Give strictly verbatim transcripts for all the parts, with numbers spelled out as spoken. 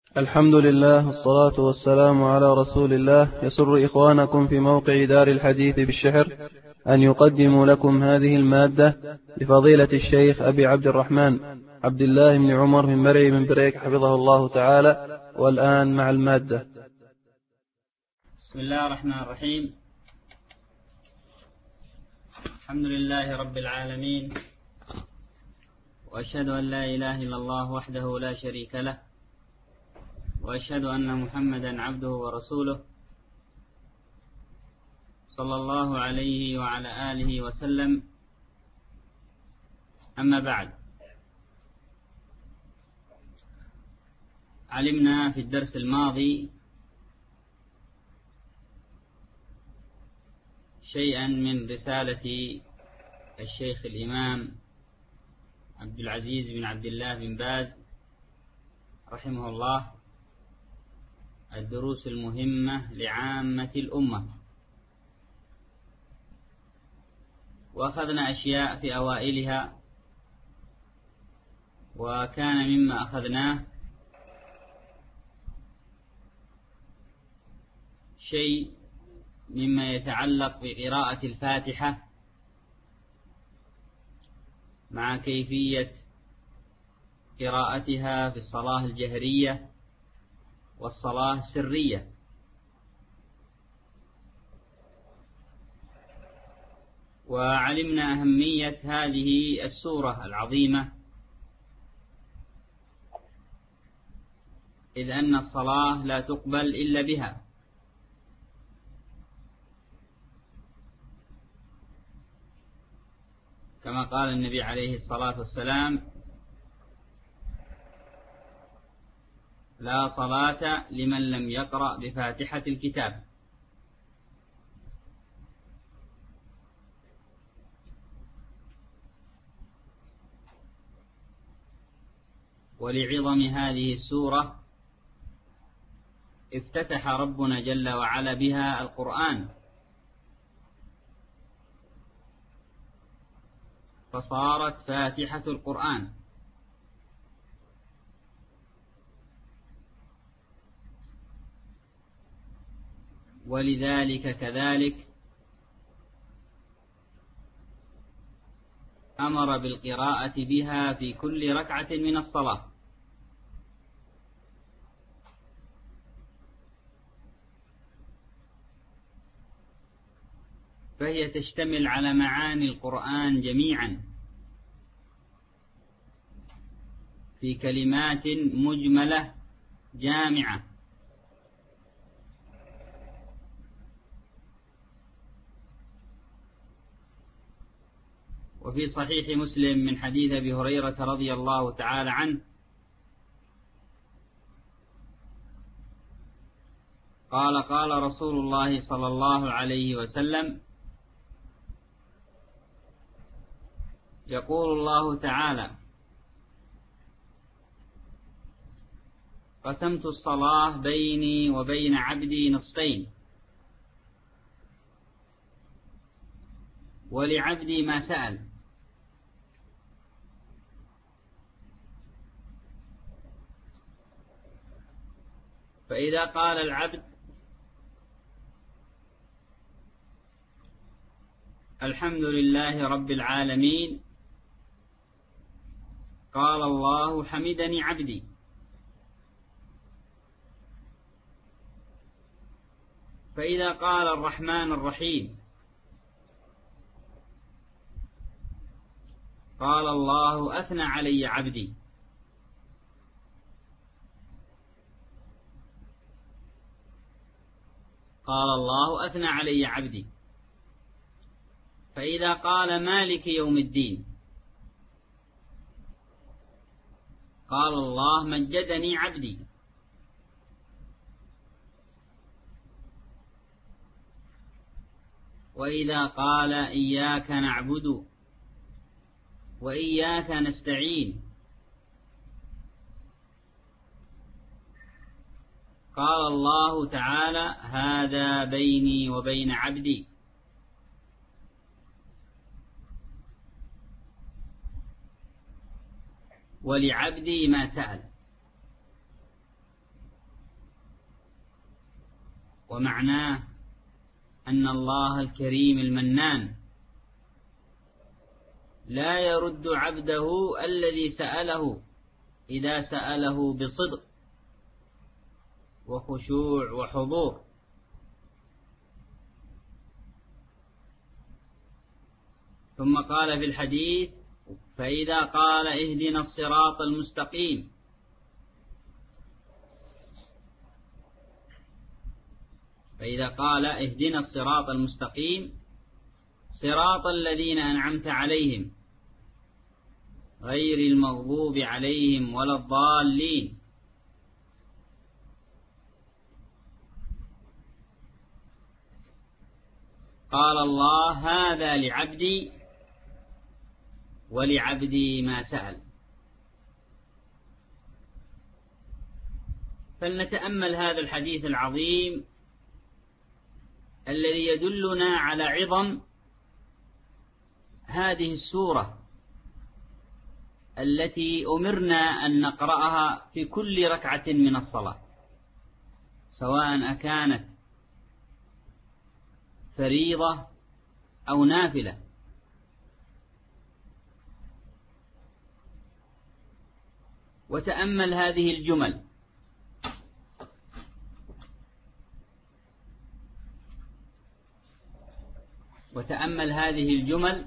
الحمد لله والصلاة والسلام على رسول الله. يسر إخوانكم في موقع دار الحديث بالشحر أن يقدموا لكم هذه المادة لفضيلة الشيخ أبي عبد الرحمن عبد الله بن عمر من مرعي من بريك حفظه الله تعالى. والآن مع المادة. بسم الله الرحمن الرحيم. الحمد لله رب العالمين، وأشهد أن لا إله إلا الله وحده لا شريك له، وأشهد أن محمدا عبده ورسوله صلى الله عليه وعلى آله وسلم. أما بعد، علمنا في الدرس الماضي شيئا من رسالة الشيخ الإمام عبد العزيز بن عبد الله بن باز رحمه الله، الدروس المهمة لعامة الأمة، وأخذنا أشياء في أوائلها، وكان مما أخذناه شيء مما يتعلق بقراءة الفاتحة مع كيفية قراءتها في الصلاة الجهرية والصلاة السرية. وعلمنا أهمية هذه السورة العظيمة، إذ أن الصلاة لا تقبل إلا بها، كما قال النبي عليه الصلاة والسلام: لا صلاة لمن لم يقرأ بفاتحة الكتاب. ولعظم هذه السورة افتتح ربنا جل وعلا بها القرآن، فصارت فاتحة القرآن. ولذلك كذلك أمر بالقراءة بها في كل ركعة من الصلاة. فهي تشتمل على معاني القرآن جميعا في كلمات مجملة جامعة. وفي صحيح مسلم من حديث أبي هريرة رضي الله تعالى عنه قال: قال رسول الله صلى الله عليه وسلم: يقول الله تعالى: قسمت الصلاة بيني وبين عبدي نصفين، ولعبدي ما سأل. فإذا قال العبد: الحمد لله رب العالمين، قال الله: حمدني عبدي. فإذا قال الرحمن الرحيم، قال الله: أثنى علي عبدي. قال الله: أثنى علي عبدي. فإذا قال مالك يوم الدين، قال الله: مجدني عبدي. وإذا قال إياك نعبد وإياك نستعين، قال الله تعالى: هذا بيني وبين عبدي. ولعبدي ما سأل. ومعناه أن الله الكريم المنان لا يرد عبده الذي سأله إذا سأله بصدق وخشوع وحضور. ثم قال في الحديث: فإذا قال اهدنا الصراط المستقيم فإذا قال اهدنا الصراط المستقيم صراط الذين أنعمت عليهم غير المغضوب عليهم ولا الضالين، قال الله: هذا لعبدي ولعبدي ما سأل. فلنتأمل هذا الحديث العظيم الذي يدلنا على عظم هذه السورة التي أمرنا أن نقرأها في كل ركعة من الصلاة، سواء أكانت فريضة أو نافلة. وتأمل هذه الجمل: وتأمل هذه الجمل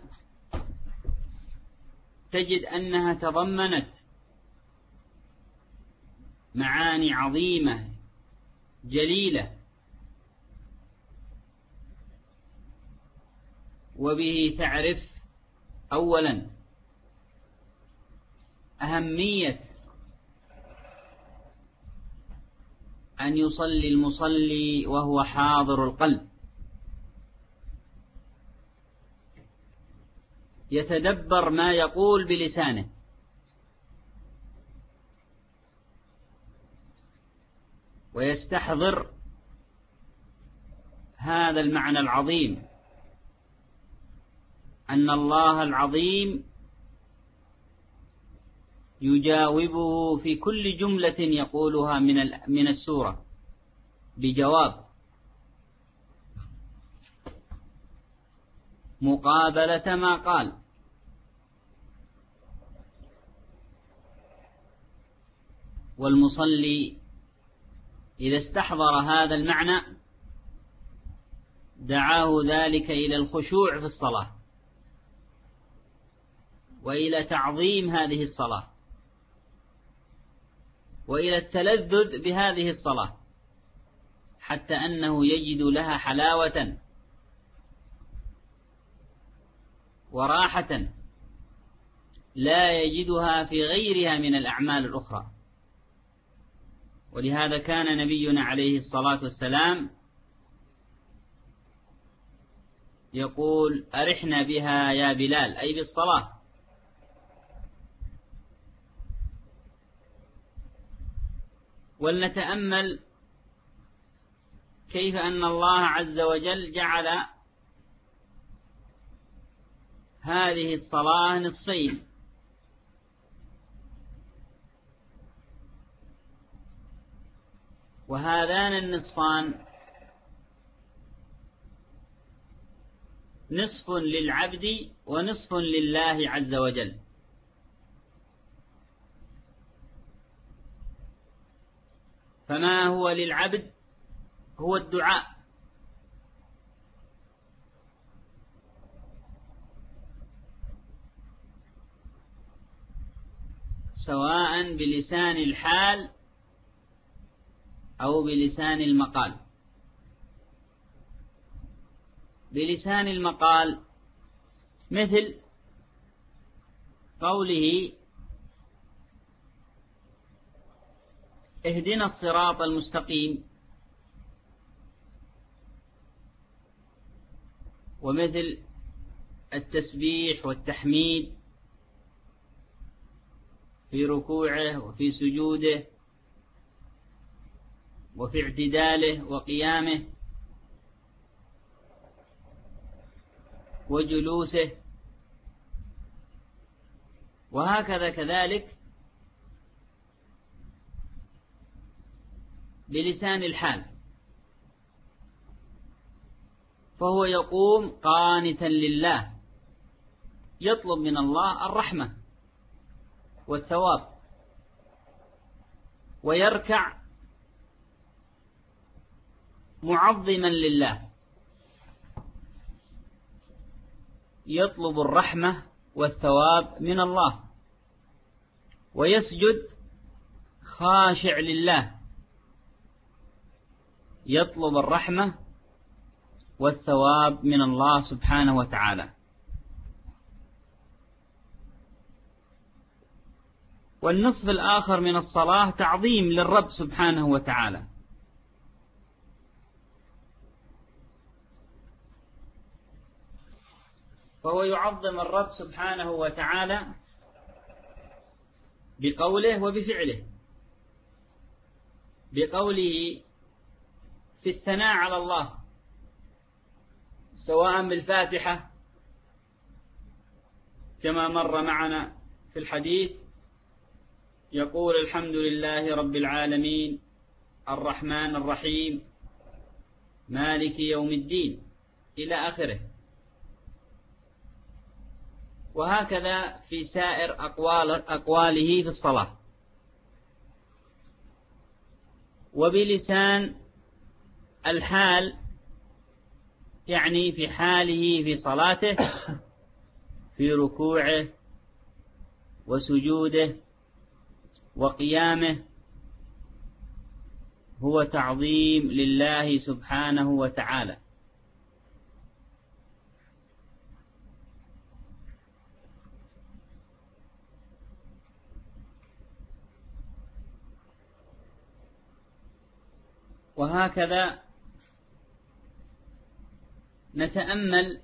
تجد أنها تضمنت معاني عظيمة جليلة، وبه تعرف أولا أهمية أن يصلي المصلي وهو حاضر القلب، يتدبر ما يقول بلسانه، ويستحضر هذا المعنى العظيم، أن الله العظيم يجاوبه في كل جملة يقولها من من السورة بجواب مقابلة ما قال. والمصلي إذا استحضر هذا المعنى دعاه ذلك إلى الخشوع في الصلاة وإلى تعظيم هذه الصلاة وإلى التلذذ بهذه الصلاة، حتى أنه يجد لها حلاوة وراحة لا يجدها في غيرها من الأعمال الأخرى. ولهذا كان نبينا عليه الصلاة والسلام يقول: أرحنا بها يا بلال، أي بالصلاة. ولنتأمل كيف أن الله عز وجل جعل هذه الصلاة نصفين، وهذان النصفان نصف للعبد ونصف لله عز وجل. فما هو للعبد هو الدعاء، سواء بلسان الحال أو بلسان المقال. بلسان المقال مثل قوله: اهدنا الصراط المستقيم، ومثل التسبيح والتحميد في ركوعه وفي سجوده وفي اعتداله وقيامه وجلوسه، وهكذا كذلك بلسان الحال. فهو يقوم قانتا لله يطلب من الله الرحمة والثواب، ويركع معظما لله يطلب الرحمة والثواب من الله، ويسجد خاشع لله يطلب الرحمة والثواب من الله سبحانه وتعالى. والنصف الآخر من الصلاة تعظيم للرب سبحانه وتعالى، فهو يعظم الرب سبحانه وتعالى بقوله وبفعله. بقوله في الثناء على الله سواء بالفاتحة كما مر معنا في الحديث، يقول الحمد لله رب العالمين الرحمن الرحيم مالك يوم الدين إلى آخره. وهكذا في سائر أقوال أقواله في الصلاة. وبلسان الحال يعني في حاله في صلاته في ركوعه وسجوده وقيامه هو تعظيم لله سبحانه وتعالى. وهكذا نتأمل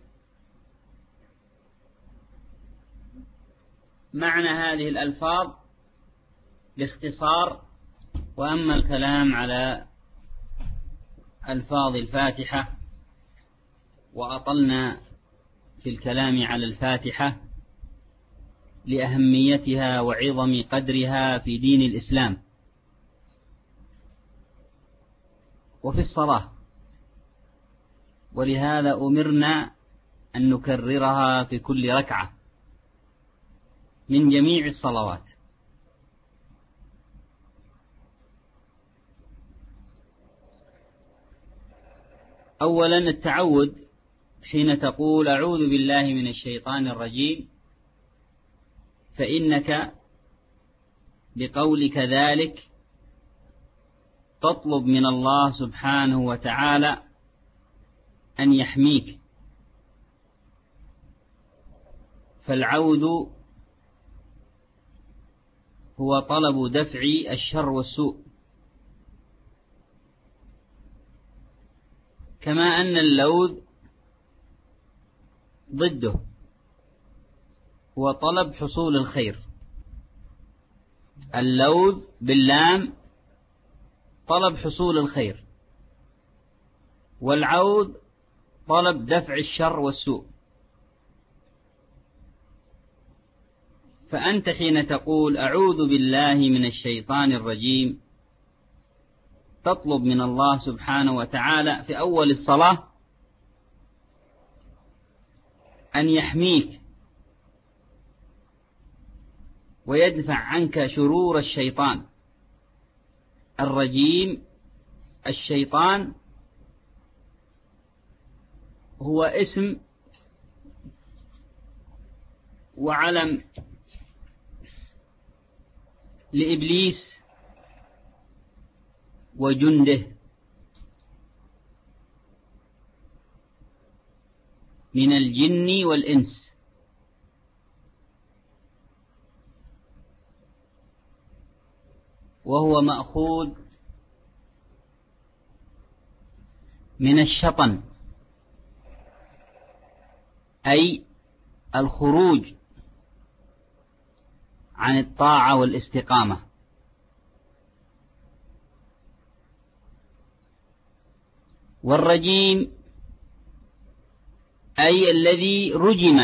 معنى هذه الألفاظ باختصار. وأما الكلام على ألفاظ الفاتحة وأطلنا في الكلام على الفاتحة لأهميتها وعظم قدرها في دين الإسلام وفي الصلاة، ولهذا أمرنا أن نكررها في كل ركعة من جميع الصلوات. أولا التعود حين تقول أعوذ بالله من الشيطان الرجيم، فإنك بقولك ذلك تطلب من الله سبحانه وتعالى أن يحميك. فالعود هو طلب دفع الشر والسوء، كما أن اللوذ ضده هو طلب حصول الخير. اللوذ باللام طلب حصول الخير، والعوذ طلب دفع الشر والسوء. فأنت حين تقول أعوذ بالله من الشيطان الرجيم تطلب من الله سبحانه وتعالى في أول الصلاة أن يحميك ويدفع عنك شرور الشيطان الرجيم. الشيطان هو اسم وعلم لإبليس وجنده من الجن والإنس. وهو مأخوذ من الشطن، أي الخروج عن الطاعة والاستقامة. والرجيم أي الذي رجم،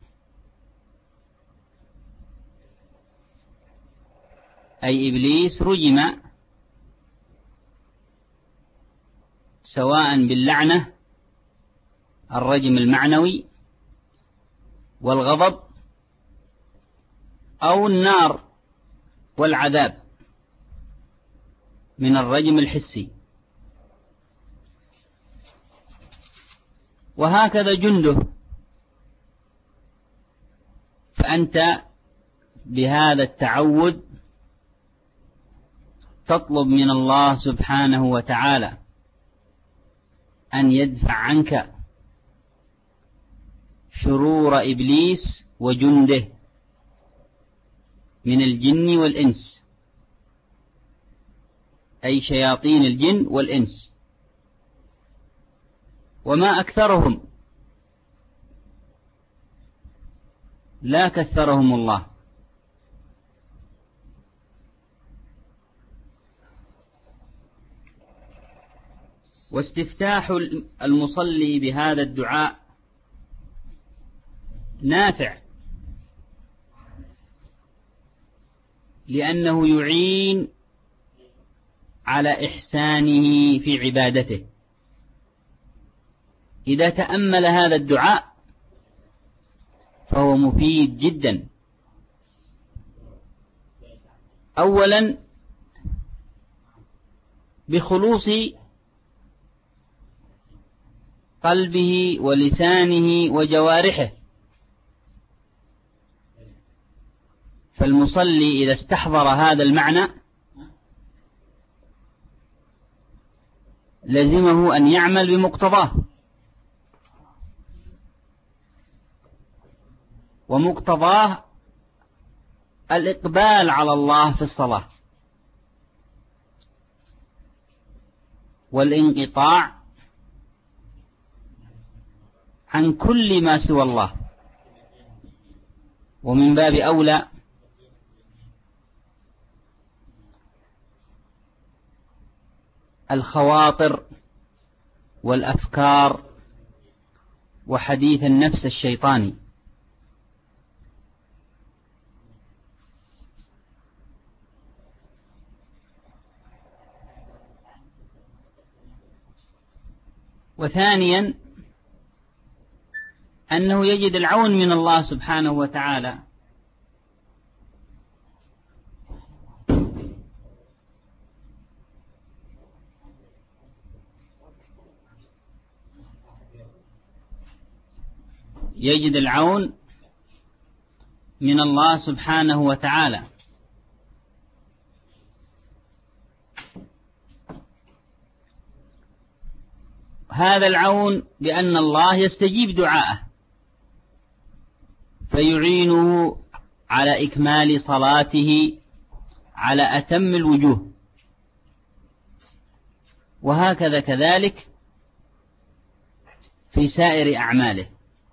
أي إبليس رجم سواء باللعنة الرجم المعنوي والغضب، أو النار والعذاب من الرجم الحسي. وهكذا جنده. فأنت بهذا التعود تطلب من الله سبحانه وتعالى أن يدفع عنك شرور إبليس وجنده من الجن والإنس، أي شياطين الجن والإنس. وما أكثرهم، لا كثرهم الله. واستفتاح المصلي بهذا الدعاء نافع، لأنه يعين على إحسانه في عبادته. إذا تأمل هذا الدعاء فهو مفيد جدا. أولا بخلوص قلبه ولسانه وجوارحه. فالمصلي إذا استحضر هذا المعنى لزمه أن يعمل بمقتضاه، ومقتضاه الإقبال على الله في الصلاة والانقطاع عن كل ما سوى الله. ومن باب أولى الخواطر والأفكار وحديث النفس الشيطاني. وثانيا أنه يجد العون من الله سبحانه وتعالى يجد العون من الله سبحانه وتعالى. هذا العون بأن الله يستجيب دعاءه فيعينه على إكمال صلاته على أتم الوجوه. وهكذا كذلك في سائر أعماله.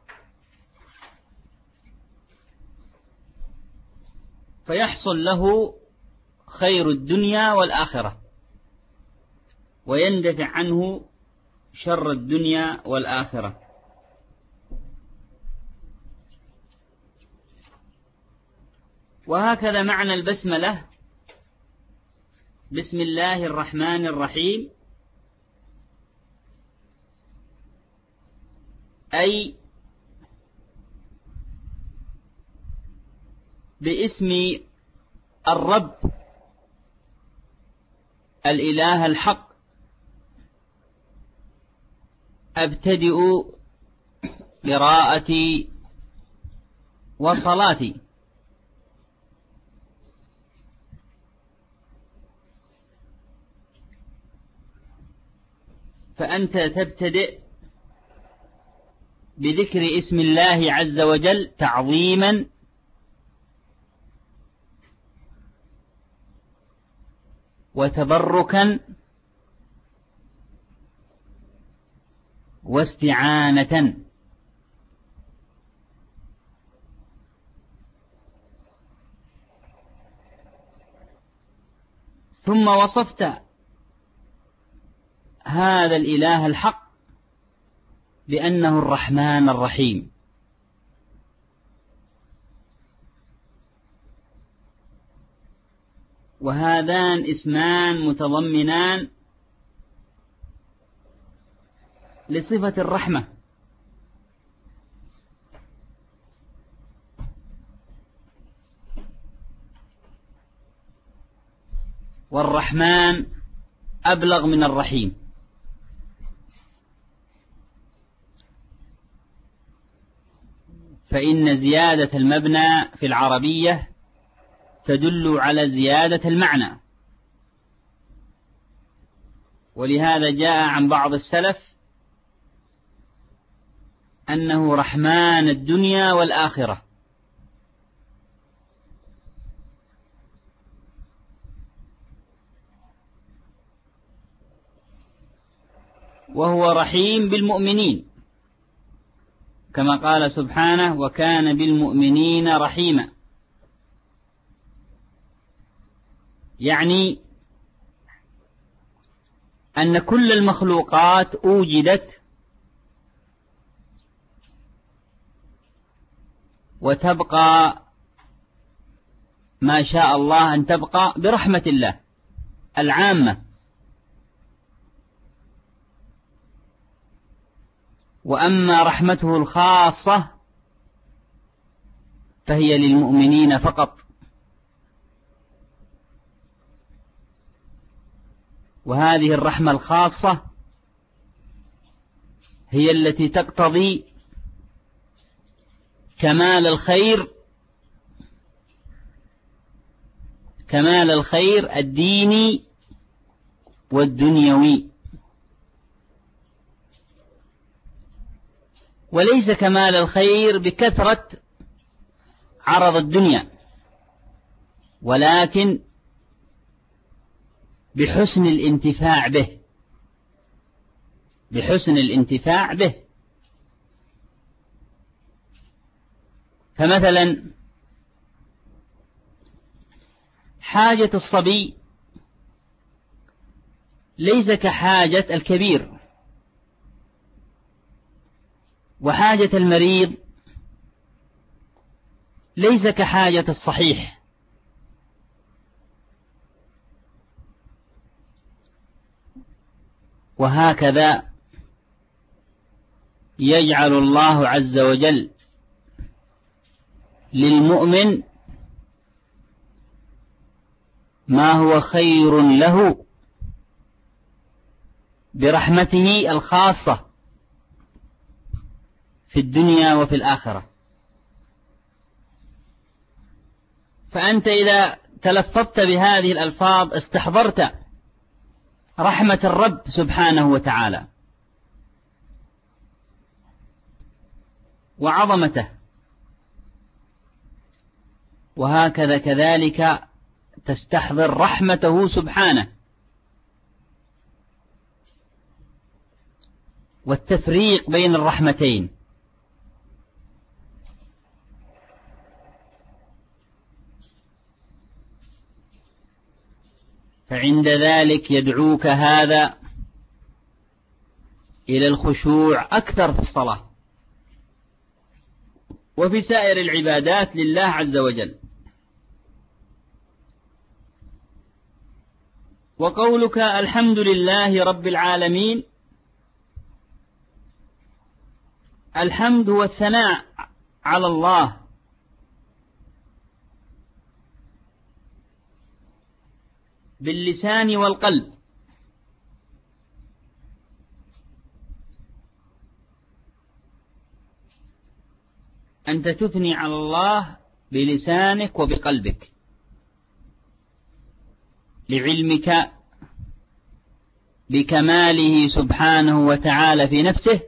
فيحصل له خير الدنيا والآخرة، ويندفع عنه شر الدنيا والآخرة. وهكذا معنى البسملة: بسم الله الرحمن الرحيم، أي باسم الرب الإله الحق أبتدئ قراءتي وصلاتي. فأنت تبتدئ بذكر اسم الله عز وجل تعظيما وتبركا واستعانة. ثم وصفت هذا الإله الحق بأنه الرحمن الرحيم. وهذان اسمان متضمنان لصفة الرحمة والرحمن أبلغ من الرحيم. فإن زيادة المبنى في العربية تدل على زيادة المعنى، ولهذا جاء عن بعض السلف أنه رحمن الدنيا والآخرة. وهو رحيم بالمؤمنين كما قال سبحانه: وكان بالمؤمنين رحيما. يعني أن كل المخلوقات أوجدت وتبقى ما شاء الله أن تبقى برحمة الله العامة، وأما رحمته الخاصة فهي للمؤمنين فقط. وهذه الرحمة الخاصة هي التي تقتضي كمال الخير كمال الخير الديني والدنيوي، وليس كمال الخير بكثرة عرض الدنيا، ولكن بحسن الانتفاع به بحسن الانتفاع به فمثلا حاجة الصبي ليس كحاجة الكبير، وحاجة المريض ليس كحاجة الصحيح. وهكذا يجعل الله عز وجل للمؤمن ما هو خير له برحمته الخاصة في الدنيا وفي الآخرة. فأنت إذا تلفظت بهذه الألفاظ استحضرت رحمة الرب سبحانه وتعالى وعظمته، وهكذا كذلك تستحضر رحمته سبحانه والتفريق بين الرحمتين. فعند ذلك يدعوك هذا إلى الخشوع أكثر في الصلاة وفي سائر العبادات لله عز وجل. وقولك الحمد لله رب العالمين، الحمد والثناء على الله باللسان والقلب، أنت تثني على الله بلسانك وبقلبك لعلمك بكماله سبحانه وتعالى في نفسه،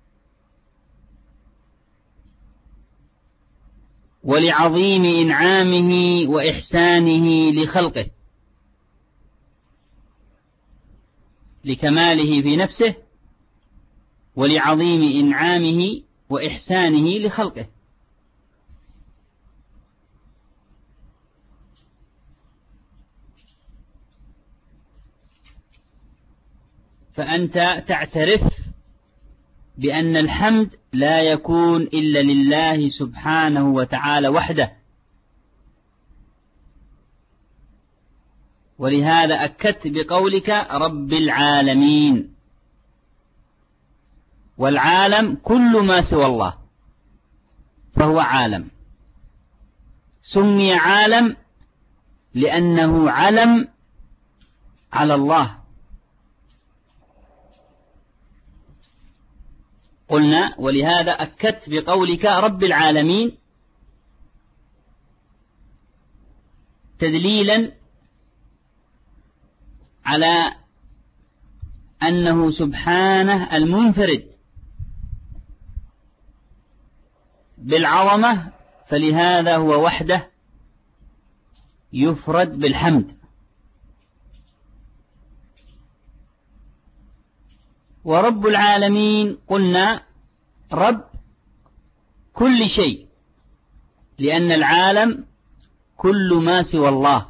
ولعظيم إنعامه وإحسانه لخلقه، لكماله في نفسه ولعظيم إنعامه وإحسانه لخلقه. فأنت تعترف بأن الحمد لا يكون إلا لله سبحانه وتعالى وحده، ولهذا أكدت بقولك رب العالمين، والعالم كل ما سوى الله فهو عالم. سمي عالم لأنه علم على الله. قلنا ولهذا أكدت بقولك رب العالمين تدليلا على أنه سبحانه المنفرد بالعظمة، فلهذا هو وحده يفرد بالحمد. ورب العالمين قلنا رب كل شيء، لأن العالم كل ما سوى الله،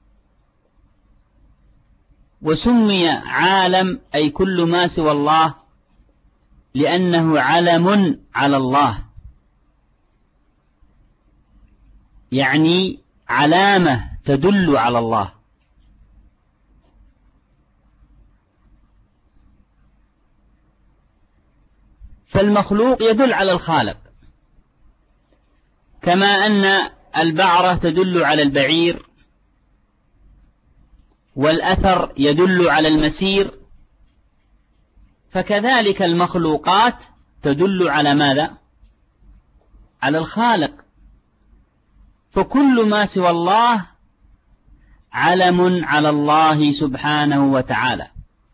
وسمي عالم أي كل ما سوى الله لأنه علم على الله، يعني علامة تدل على الله. فالمخلوق يدل على الخالق، كما أن البعرة تدل على البعير، والأثر يدل على المسير، فكذلك المخلوقات تدل على ماذا؟ على الخالق. فكل ما سوى الله علم على الله سبحانه وتعالى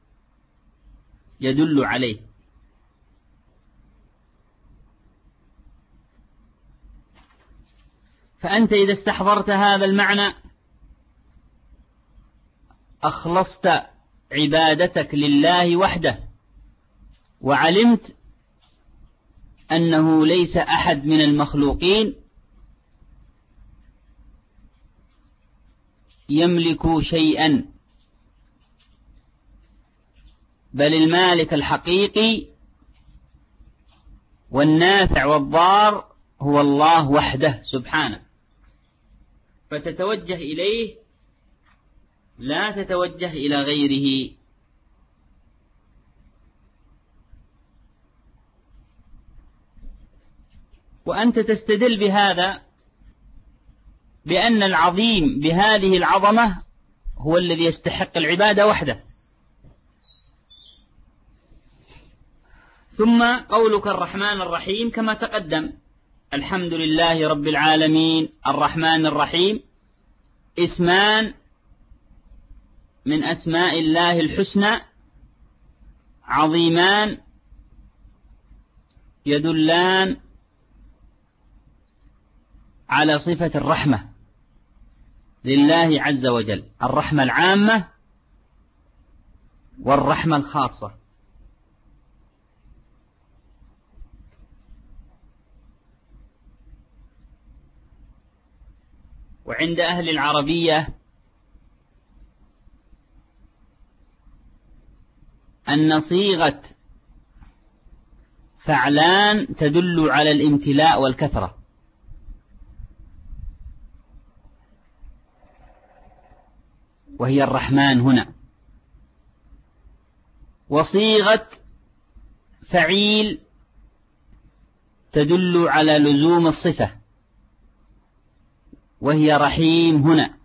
يدل عليه. فأنت إذا استحضرت هذا المعنى أخلصت عبادتك لله وحده، وعلمت أنه ليس أحد من المخلوقين يملك شيئا، بل المالك الحقيقي والنافع والضار هو الله وحده سبحانه، فتتوجه إليه لا تتوجه إلى غيره. وأنت تستدل بهذا بأن العظيم بهذه العظمة هو الذي يستحق العبادة وحده. ثم قولك الرحمن الرحيم كما تقدم، الحمد لله رب العالمين الرحمن الرحيم، اسمان من أسماء الله الحسنى عظيمان يدلان على صفة الرحمة لله عز وجل، الرحمة العامة والرحمة الخاصة. وعند أهل العربية أن صيغة فعلان تدل على الامتلاء والكثرة، وهي الرحمن هنا. وصيغة فعيل تدل على لزوم الصفة، وهي رحيم هنا.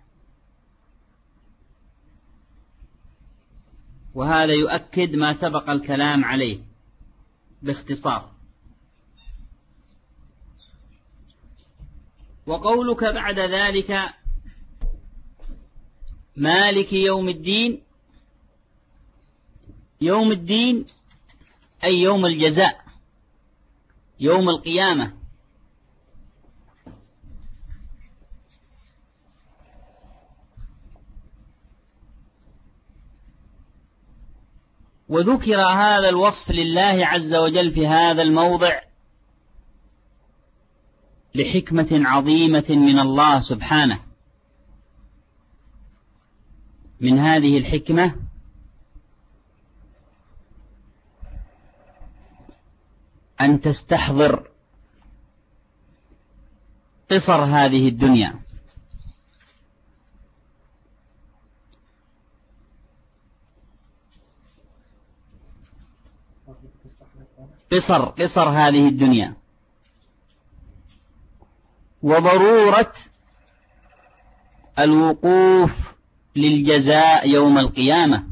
وهذا يؤكد ما سبق الكلام عليه باختصار. وقولك بعد ذلك مالك يوم الدين، يوم الدين أي يوم الجزاء، يوم القيامة. وذكر هذا الوصف لله عز وجل في هذا الموضع لحكمة عظيمة من الله سبحانه. من هذه الحكمة أن تستحضر قصر هذه الدنيا، قصر قصر هذه الدنيا، وضرورة الوقوف للجزاء يوم القيامة.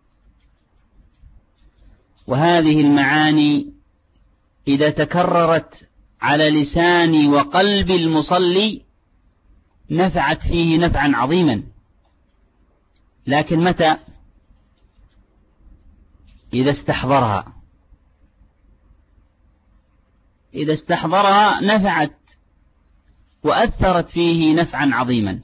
وهذه المعاني إذا تكررت على لسان وقلب المصلي نفعت فيه نفعا عظيما، لكن متى؟ إذا استحضرها. إذا استحضرها نفعت وأثرت فيه نفعا عظيما.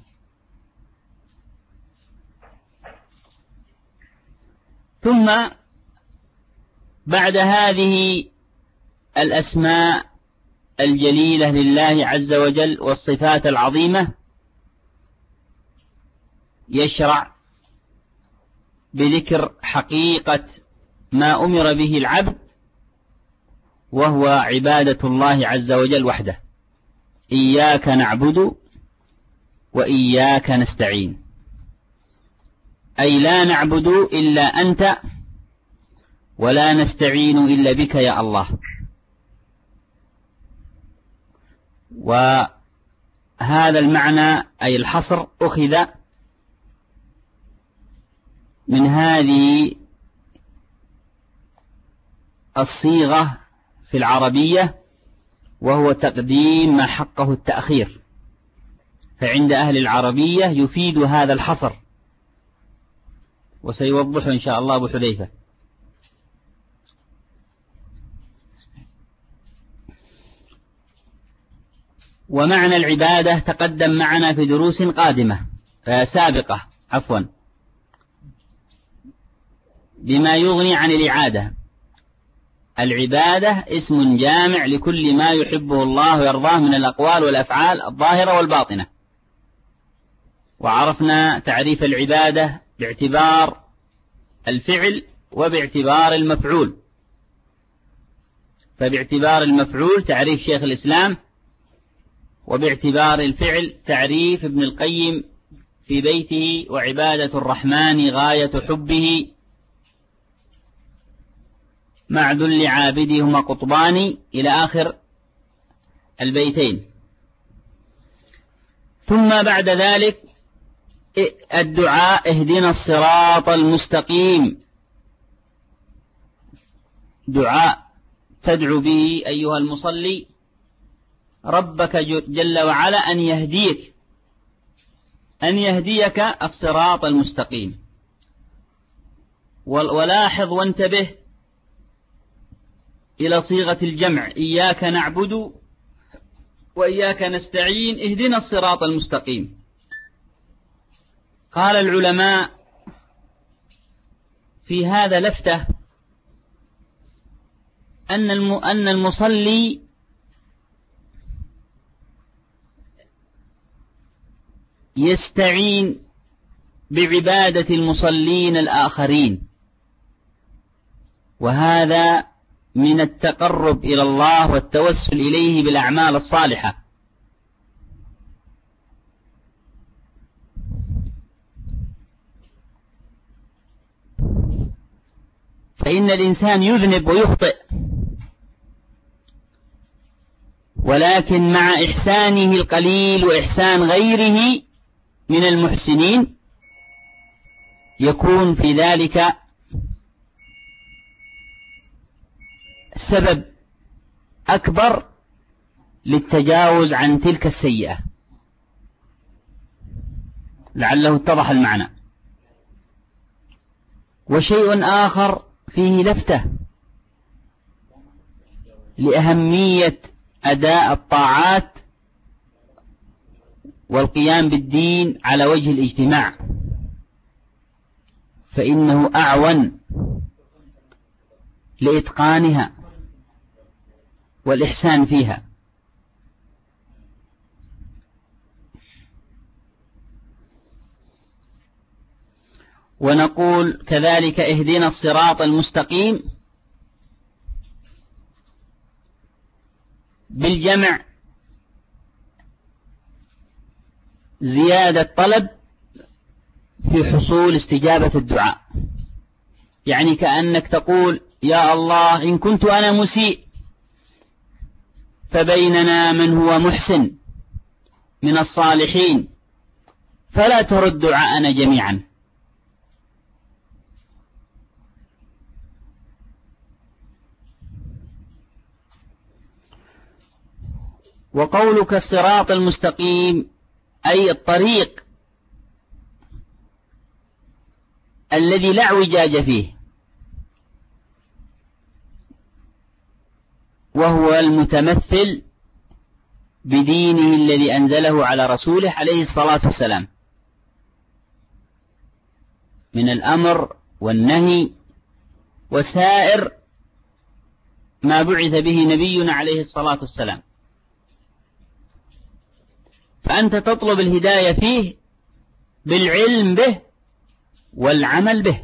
ثم بعد هذه الأسماء الجليلة لله عز وجل والصفات العظيمة يشرع بذكر حقيقة ما أمر به العبد، وهو عبادة الله عز وجل وحده. إياك نعبد وإياك نستعين، أي لا نعبد إلا أنت ولا نستعين إلا بك يا الله. وهذا المعنى أي الحصر أخذ من هذه الصيغة في العربية، وهو تقديم ما حقه التأخير، فعند أهل العربية يفيد هذا الحصر، وسيوضح إن شاء الله أبو حذيفة. ومعنى العبادة تقدم معنا في دروس قادمة آه سابقة عفوا بما يغني عن الإعادة. العبادة اسم جامع لكل ما يحبه الله ويرضاه من الأقوال والأفعال الظاهرة والباطنة. وعرفنا تعريف العبادة باعتبار الفعل وباعتبار المفعول. فباعتبار المفعول تعريف شيخ الإسلام، وباعتبار الفعل تعريف ابن القيم في بيته وعبادة الرحمن غاية حبه مع ذل عابده هما قطبان إلى آخر البيتين. ثم بعد ذلك الدعاء اهدنا الصراط المستقيم، دعاء تدعو به أيها المصلي ربك جل وعلا أن يهديك أن يهديك الصراط المستقيم. ولاحظ وانتبه إلى صيغة الجمع، إياك نعبد وإياك نستعين اهدنا الصراط المستقيم. قال العلماء في هذا لفتة أن المصلي يستعين بعبادة المصلين الآخرين، وهذا من التقرب إلى الله والتوسل إليه بالأعمال الصالحة. فإن الإنسان يذنب ويخطئ، ولكن مع إحسانه القليل وإحسان غيره من المحسنين يكون في ذلك سبب أكبر للتجاوز عن تلك السيئة. لعله اتضح المعنى. وشيء آخر فيه لفتة لأهمية أداء الطاعات والقيام بالدين على وجه الاجتماع، فإنه أعون لإتقانها والإحسان فيها. ونقول كذلك اهدنا الصراط المستقيم بالجمع زيادة طلب في حصول استجابة الدعاء، يعني كأنك تقول يا الله إن كنت أنا مسيء فبيننا من هو محسن من الصالحين فلا ترد دعاءنا جميعا، وقولك الصراط المستقيم أي الطريق الذي لا اعوجاج فيه، وهو المتمثل بدينه الذي أنزله على رسوله عليه الصلاة والسلام من الأمر والنهي وسائر ما بعث به نبينا عليه الصلاة والسلام. فأنت تطلب الهداية فيه بالعلم به والعمل به.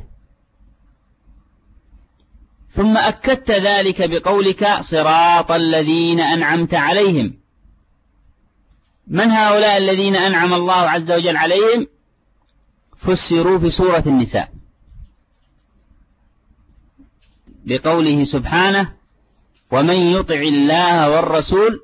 ثم أكدت ذلك بقولك صراط الذين أنعمت عليهم. من هؤلاء الذين أنعم الله عز وجل عليهم؟ فسروا في سورة النساء بقوله سبحانه ومن يطع الله والرسول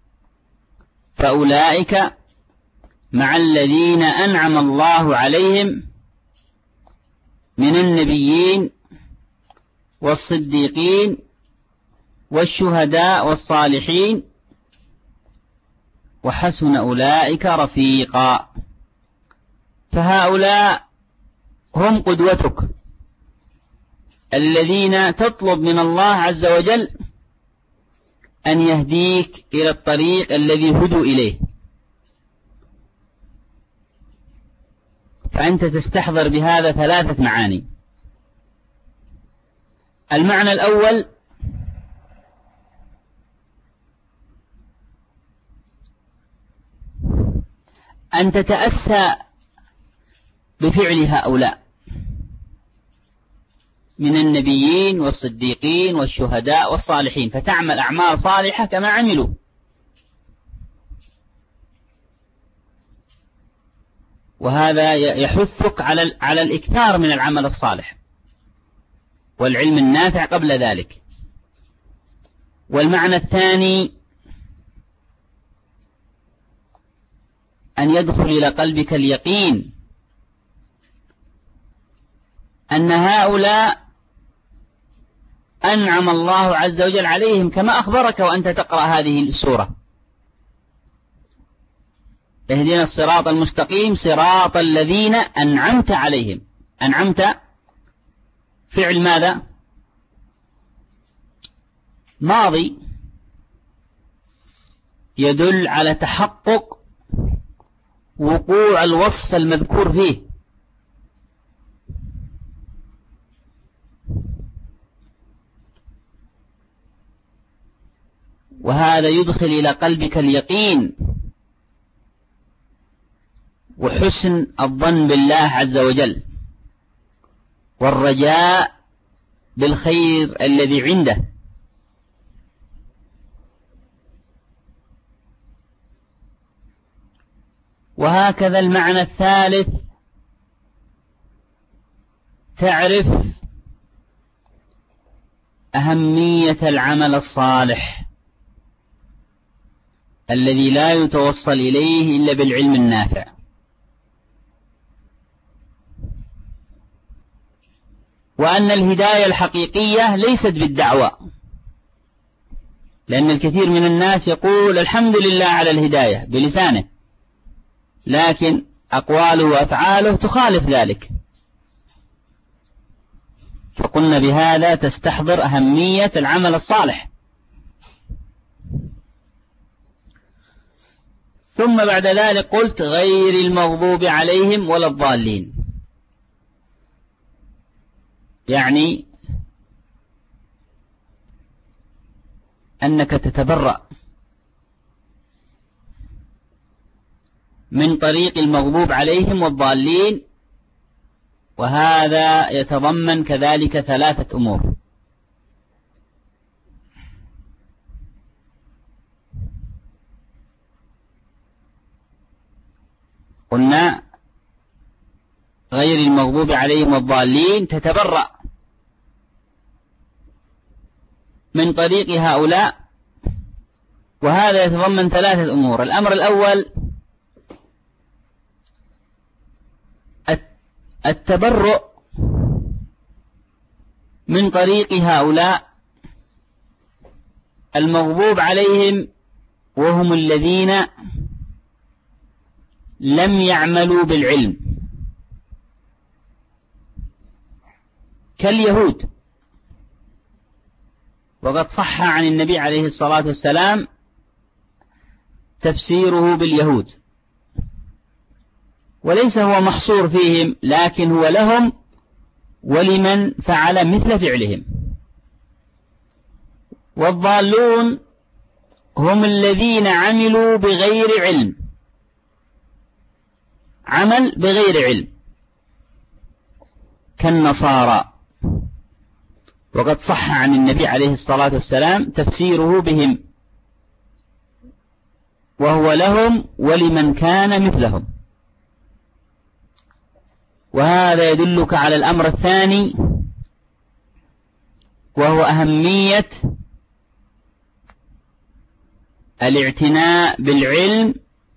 فأولئك مع الذين أنعم الله عليهم من النبيين والصديقين والشهداء والصالحين وحسن أولئك رفيقا. فهؤلاء هم قدوتك الذين تطلب من الله عز وجل أن يهديك إلى الطريق الذي هدوا إليه. فأنت تستحضر بهذا ثلاثة معاني. المعنى الأول أن تتأسى بفعل هؤلاء من النبيين والصديقين والشهداء والصالحين، فتعمل أعمال صالحة كما عملوا. وهذا يحثك على على الإكثار من العمل الصالح والعلم النافع قبل ذلك. والمعنى الثاني أن يدخل إلى قلبك اليقين أن هؤلاء أنعم الله عز وجل عليهم كما أخبرك وأنت تقرأ هذه السورة اهدنا الصراط المستقيم صراط الذين أنعمت عليهم. أنعمت فعل ماذا؟ ماضي يدل على تحقق وقوع الوصف المذكور فيه. وهذا يدخل إلى قلبك اليقين وحسن الظن بالله عز وجل والرجاء بالخير الذي عنده. وهكذا المعنى الثالث تعرف أهمية العمل الصالح الذي لا يتوصل إليه إلا بالعلم النافع. وأن الهداية الحقيقية ليست بالدعوة، لأن الكثير من الناس يقول الحمد لله على الهداية بلسانه، لكن أقواله وأفعاله تخالف ذلك. فقلنا بهذا تستحضر أهمية العمل الصالح. ثم بعد ذلك قلت غير المغضوب عليهم ولا الضالين، يعني أنك تتبرأ من طريق المغضوب عليهم والضالين. وهذا يتضمن كذلك ثلاثة أمور. قلنا غير المغضوب عليهم والضالين تتبرأ من طريق هؤلاء، وهذا يتضمن ثلاثة أمور. الأمر الأول التبرؤ من طريق هؤلاء المغضوب عليهم وهم الذين لم يعملوا بالعلم كاليهود. وقد صح عن النبي عليه الصلاة والسلام تفسيره باليهود، وليس هو محصور فيهم، لكن هو لهم ولمن فعل مثل فعلهم. والضالون هم الذين عملوا بغير علم، عمل بغير علم كالنصارى، وقد صح عن النبي عليه الصلاة والسلام تفسيره بهم، وهو لهم ولمن كان مثلهم. وهذا يدلك على الأمر الثاني، وهو أهمية الاعتناء بالعلم،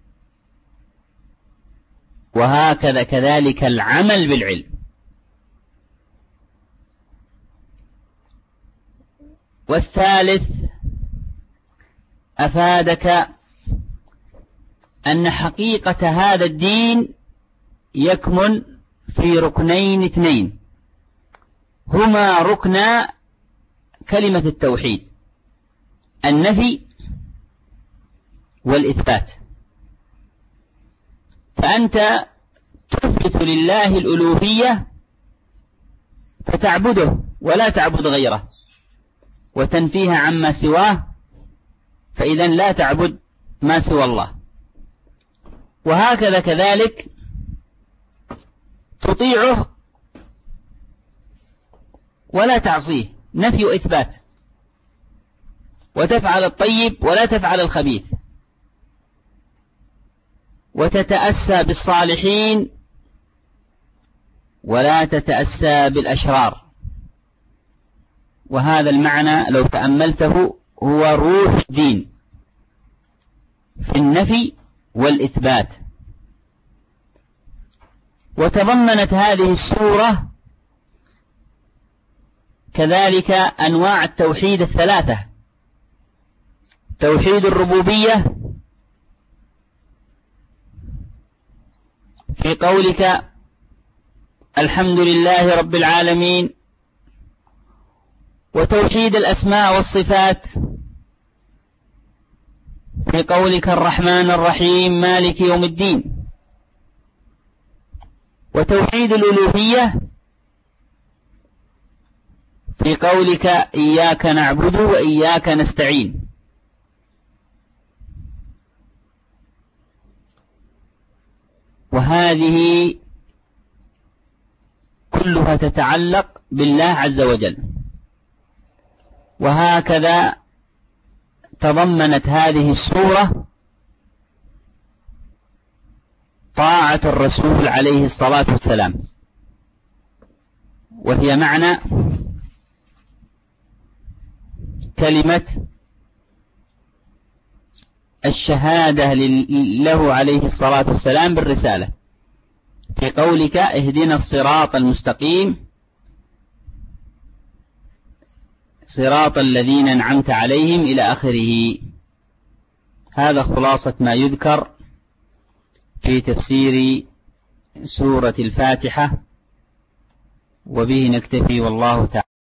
وهكذا كذلك العمل بالعلم. والثالث أفادك أن حقيقة هذا الدين يكمن في ركنين اثنين، هما ركن كلمة التوحيد، النفي والإثبات. فأنت تثبت لله الألوهية فتعبده ولا تعبد غيره، وتنفيها عما سواه، فإذا لا تعبد ما سوى الله. وهكذا كذلك تطيعه ولا تعصيه، نفي وإثبات، وتفعل الطيب ولا تفعل الخبيث، وتتأسى بالصالحين ولا تتأسى بالأشرار. وهذا المعنى لو تأملته هو روح الدين في النفي والإثبات. وتضمنت هذه السورة كذلك أنواع التوحيد الثلاثة: توحيد الربوبية في قولك الحمد لله رب العالمين، وتوحيد الأسماء والصفات في قولك الرحمن الرحيم مالك يوم الدين، وتوحيد الألوهية في قولك إياك نعبد وإياك نستعين. وهذه كلها تتعلق بالله عز وجل. وهكذا تضمنت هذه السورة طاعة الرسول عليه الصلاة والسلام، وهي معنى كلمة الشهادة له عليه الصلاة والسلام بالرسالة في قولك اهدنا الصراط المستقيم صراط الذين أنعمت عليهم إلى آخره. هذا خلاصة ما يذكر في تفسير سورة الفاتحة، وبه نكتفي والله تعالى.